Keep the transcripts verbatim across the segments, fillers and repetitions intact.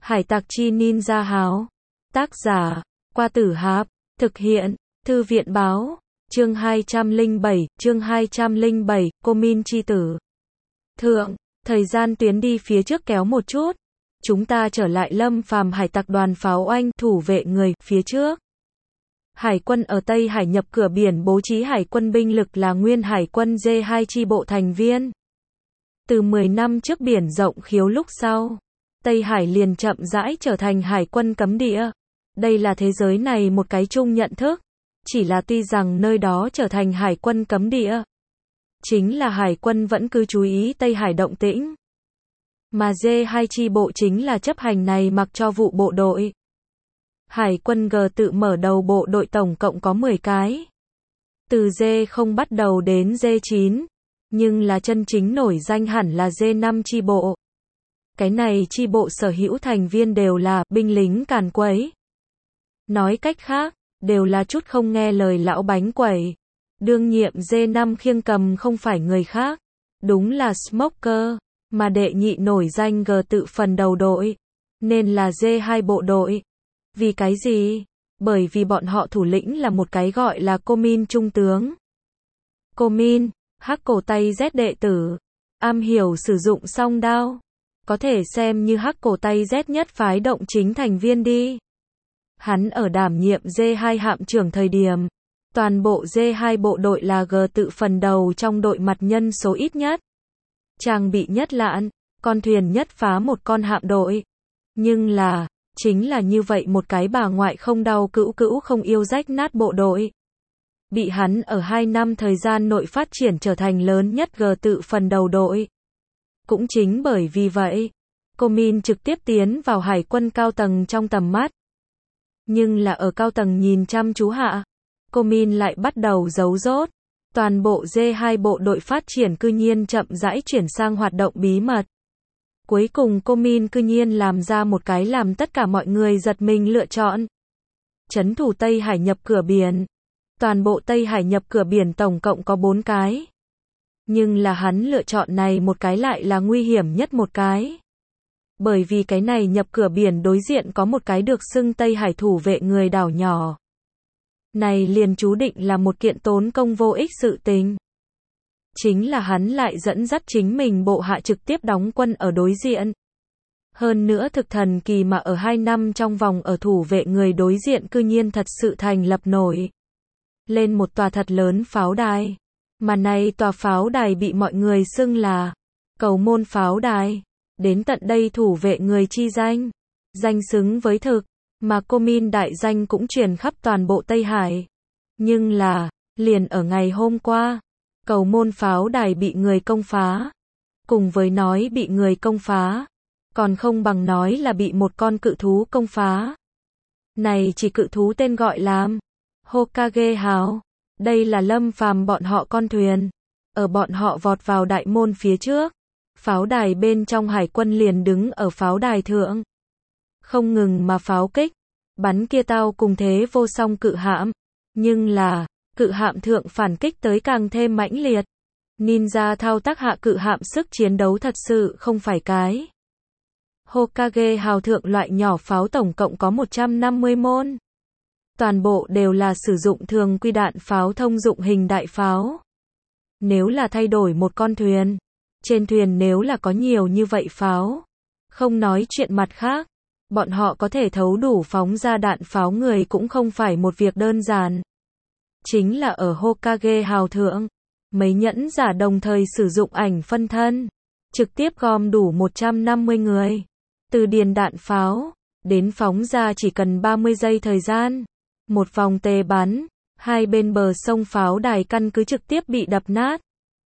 Hải tặc chi ninja háo. Tác giả, Qua Tử Hạp. Thực hiện, Thư viện báo. Chương hai trăm lẻ bảy, chương hai trăm lẻ bảy, Cô Min chi tử. Thượng, thời gian tuyến đi phía trước kéo một chút. Chúng ta trở lại Lâm Phàm hải tặc đoàn pháo oanh, thủ vệ người, phía trước. Hải quân ở Tây Hải nhập cửa biển bố trí hải quân binh lực là nguyên hải quân D hai chi bộ thành viên. Từ mười năm trước biển rộng khiếu lúc sau, Tây Hải liền chậm rãi trở thành hải quân cấm địa. Đây là thế giới này một cái chung nhận thức. Chỉ là tuy rằng nơi đó trở thành hải quân cấm địa, chính là hải quân vẫn cứ chú ý Tây Hải động tĩnh. Mà D hai chi bộ chính là chấp hành này mặc cho vụ bộ đội. Hải quân G tự mở đầu bộ đội tổng cộng có mười cái. Từ D không bắt đầu đến D chín, nhưng là chân chính nổi danh hẳn là D năm chi bộ. Cái này chi bộ sở hữu thành viên đều là binh lính càn quấy. Nói cách khác, đều là chút không nghe lời lão bánh quẩy. Đương nhiệm D năm khiêng cầm không phải người khác, đúng là Smoker, mà đệ nhị nổi danh G tự phần đầu đội, nên là D hai bộ đội. Vì cái gì? Bởi vì bọn họ thủ lĩnh là một cái gọi là Cô Min trung tướng. Cô Min, hắc cổ tay Z đệ tử, am hiểu sử dụng song đao, có thể xem như hắc cổ tay Z nhất phái động chính thành viên đi. Hắn ở đảm nhiệm D hai hạm trưởng thời điểm, toàn bộ D hai bộ đội là G tự phần đầu trong đội mặt nhân số ít nhất. Trang bị nhất lạn, con thuyền nhất phá một con hạm đội. Nhưng là, chính là như vậy một cái bà ngoại không đau cữu cữu không yêu rách nát bộ đội. Bị hắn ở hai năm thời gian nội phát triển trở thành lớn nhất G tự phần đầu đội. Cũng chính bởi vì vậy, Cô Min trực tiếp tiến vào hải quân cao tầng trong tầm mắt. Nhưng là ở cao tầng nhìn chăm chú hạ, Cô Min lại bắt đầu giấu rốt. Toàn bộ D hai bộ đội phát triển cư nhiên chậm rãi chuyển sang hoạt động bí mật. Cuối cùng Cô Min cư nhiên làm ra một cái làm tất cả mọi người giật mình lựa chọn. Trấn thủ Tây Hải nhập cửa biển. Toàn bộ Tây Hải nhập cửa biển tổng cộng có bốn cái. Nhưng là hắn lựa chọn này một cái lại là nguy hiểm nhất một cái. Bởi vì cái này nhập cửa biển đối diện có một cái được xưng Tây Hải thủ vệ người đảo nhỏ. Này liền chú định là một kiện tốn công vô ích sự tình. Chính là hắn lại dẫn dắt chính mình bộ hạ trực tiếp đóng quân ở đối diện. Hơn nữa thực thần kỳ mà ở hai năm trong vòng ở thủ vệ người đối diện cư nhiên thật sự thành lập nổi lên một tòa thật lớn pháo đài. Mà này tòa pháo đài bị mọi người xưng là Cầu Môn pháo đài. Đến tận đây thủ vệ người chi danh, danh xứng với thực, mà Cô Min đại danh cũng truyền khắp toàn bộ Tây Hải. Nhưng là, liền ở ngày hôm qua, Cầu Môn pháo đài bị người công phá. Cùng với nói bị người công phá, còn không bằng nói là bị một con cự thú công phá. Này chỉ cự thú tên gọi là Hokage hào. Đây là Lâm Phàm bọn họ con thuyền. Ở bọn họ vọt vào đại môn phía trước, pháo đài bên trong hải quân liền đứng ở pháo đài thượng. Không ngừng mà pháo kích, bắn kia tao cùng thế vô song cự hạm. Nhưng là, cự hạm thượng phản kích tới càng thêm mãnh liệt. Ninja thao tác hạ cự hạm sức chiến đấu thật sự không phải cái. Hokage hào thượng loại nhỏ pháo tổng cộng có một trăm năm mươi môn. Toàn bộ đều là sử dụng thường quy đạn pháo thông dụng hình đại pháo. Nếu là thay đổi một con thuyền, trên thuyền nếu là có nhiều như vậy pháo, không nói chuyện mặt khác, bọn họ có thể thấu đủ phóng ra đạn pháo người cũng không phải một việc đơn giản. Chính là ở Hokage hào thượng, mấy nhẫn giả đồng thời sử dụng ảnh phân thân, trực tiếp gom đủ một trăm năm mươi người. Từ điền đạn pháo, đến phóng ra chỉ cần ba mươi giây thời gian. Một vòng tề bắn, hai bên bờ sông pháo đài căn cứ trực tiếp bị đập nát.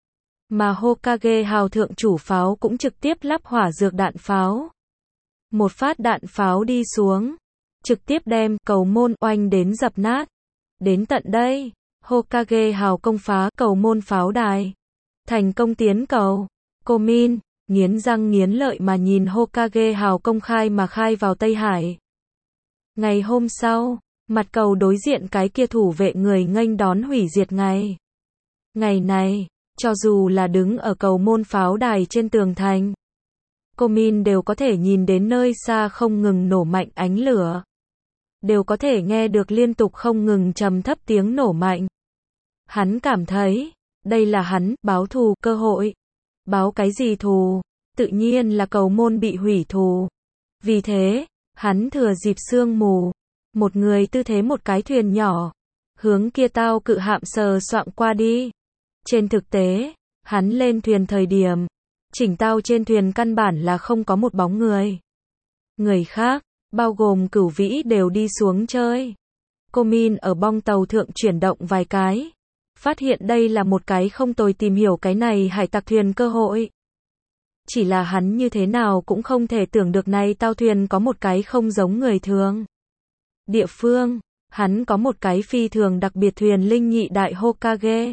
Mà Hokage hào thượng chủ pháo cũng trực tiếp lắp hỏa dược đạn pháo. Một phát đạn pháo đi xuống, trực tiếp đem Cầu Môn oanh đến dập nát. Đến tận đây, Hokage hào công phá Cầu Môn pháo đài, thành công tiến cầu. Cô Min nghiến răng nghiến lợi mà nhìn Hokage hào công khai mà khai vào Tây Hải. Ngày hôm sau, mặt cầu đối diện cái kia thủ vệ người nghênh đón hủy diệt ngày. Ngày này, cho dù là đứng ở Cầu Môn pháo đài trên tường thành, Cô Min đều có thể nhìn đến nơi xa không ngừng nổ mạnh ánh lửa. Đều có thể nghe được liên tục không ngừng trầm thấp tiếng nổ mạnh. Hắn cảm thấy, đây là hắn, báo thù, cơ hội. Báo cái gì thù? Tự nhiên là cầu môn bị hủy thù. Vì thế, hắn thừa dịp sương mù. Một người tư thế một cái thuyền nhỏ. Hướng kia tao cự hạm sờ soạng qua đi. Trên thực tế, hắn lên thuyền thời điểm. Chỉnh tao trên thuyền căn bản là không có một bóng người. Người khác, bao gồm Cửu Vĩ đều đi xuống chơi. Cô Min ở bong tàu thượng chuyển động vài cái. Phát hiện đây là một cái không tồi tìm hiểu cái này hải tặc thuyền cơ hội. Chỉ là hắn như thế nào cũng không thể tưởng được này tao thuyền có một cái không giống người thường. Địa phương, hắn có một cái phi thường đặc biệt thuyền linh nhị đại Hokage.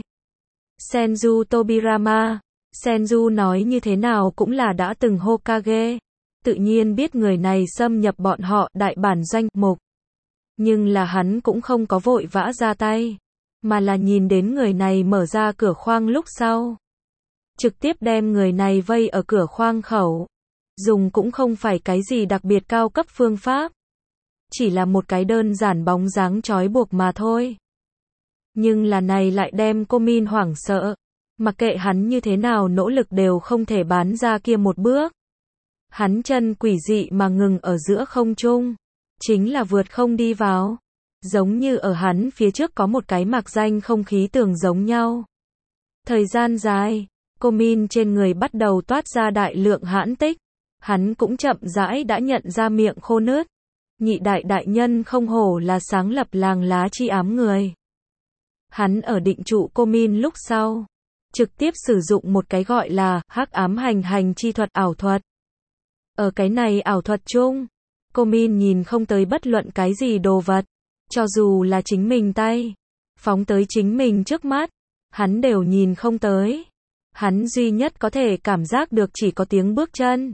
Senju Tobirama. Senju nói như thế nào cũng là đã từng Hokage. Tự nhiên biết người này xâm nhập bọn họ đại bản doanh mục. Nhưng là hắn cũng không có vội vã ra tay. Mà là nhìn đến người này mở ra cửa khoang lúc sau. Trực tiếp đem người này vây ở cửa khoang khẩu. Dùng cũng không phải cái gì đặc biệt cao cấp phương pháp. Chỉ là một cái đơn giản bóng dáng trói buộc mà thôi. Nhưng là này lại đem cô Min hoảng sợ. Mặc kệ hắn như thế nào nỗ lực đều không thể bán ra kia một bước. Hắn chân quỷ dị mà ngừng ở giữa không trung. Chính là vượt không đi vào. Giống như ở hắn phía trước có một cái mạc danh không khí tường giống nhau. Thời gian dài, cô Min trên người bắt đầu toát ra đại lượng hãn tích. Hắn cũng chậm rãi đã nhận ra miệng khô nứt. Nhị đại đại nhân không hổ là sáng lập làng lá chi ám người. Hắn ở định trụ cô Min lúc sau. Trực tiếp sử dụng một cái gọi là hắc ám hành hành chi thuật ảo thuật. Ở cái này ảo thuật chung, cô Min nhìn không tới bất luận cái gì đồ vật. Cho dù là chính mình tay, phóng tới chính mình trước mắt, hắn đều nhìn không tới. Hắn duy nhất có thể cảm giác được chỉ có tiếng bước chân.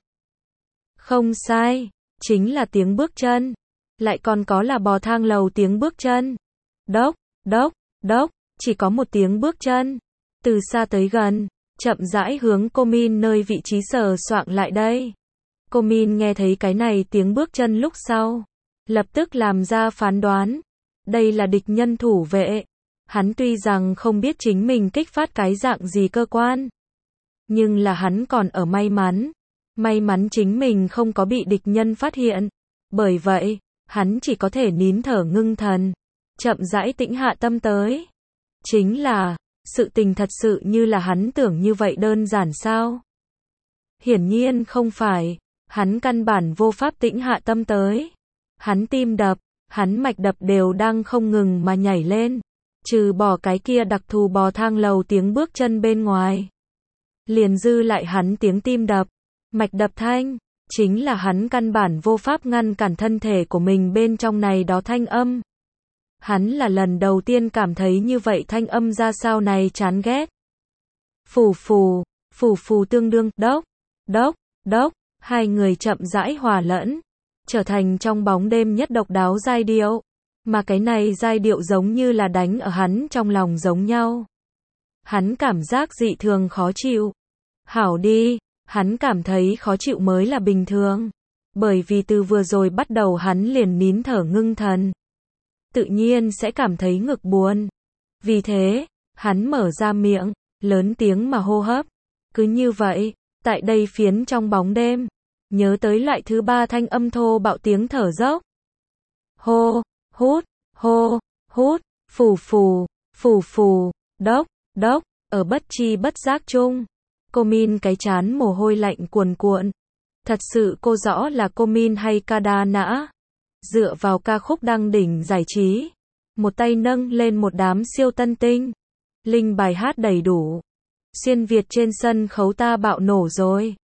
Không sai, chính là tiếng bước chân. Lại còn có là bò thang lầu tiếng bước chân. Đốc, đốc, đốc, chỉ có một tiếng bước chân. Từ xa tới gần, chậm rãi hướng cô Min nơi vị trí sờ soạng lại đây. Cô Min nghe thấy cái này tiếng bước chân lúc sau. Lập tức làm ra phán đoán. Đây là địch nhân thủ vệ. Hắn tuy rằng không biết chính mình kích phát cái dạng gì cơ quan. Nhưng là hắn còn ở may mắn. May mắn chính mình không có bị địch nhân phát hiện. Bởi vậy, hắn chỉ có thể nín thở ngưng thần. Chậm rãi tĩnh hạ tâm tới. Chính là, sự tình thật sự như là hắn tưởng như vậy đơn giản sao? Hiển nhiên không phải. Hắn căn bản vô pháp tĩnh hạ tâm tới. Hắn tim đập, hắn mạch đập đều đang không ngừng mà nhảy lên. Trừ bỏ cái kia đặc thù bò thang lầu tiếng bước chân bên ngoài. Liền dư lại hắn tiếng tim đập, mạch đập thanh. Chính là hắn căn bản vô pháp ngăn cản thân thể của mình bên trong này đó thanh âm. Hắn là lần đầu tiên cảm thấy như vậy thanh âm ra sao này chán ghét. Phù phù, phù phù tương đương, đốc, đốc, đốc, hai người chậm rãi hòa lẫn. Trở thành trong bóng đêm nhất độc đáo giai điệu. Mà cái này giai điệu giống như là đánh ở hắn trong lòng giống nhau. Hắn cảm giác dị thường khó chịu. Hảo đi, hắn cảm thấy khó chịu mới là bình thường. Bởi vì từ vừa rồi bắt đầu hắn liền nín thở ngưng thần. Tự nhiên sẽ cảm thấy ngực buồn. Vì thế, hắn mở ra miệng, lớn tiếng mà hô hấp. Cứ như vậy, tại đây phiến trong bóng đêm. Nhớ tới loại thứ ba thanh âm thô bạo tiếng thở dốc. Hô, hút, hô, hút, phù phù, phù phù, đốc, đốc, ở bất chi bất giác chung. Cô Min cái chán mồ hôi lạnh cuồn cuộn. Thật sự cô rõ là cô Min hay Kada Nã. Dựa vào ca khúc đăng đỉnh giải trí. Một tay nâng lên một đám siêu tân tinh. Linh bài hát đầy đủ. Xuyên Việt trên sân khấu ta bạo nổ rồi.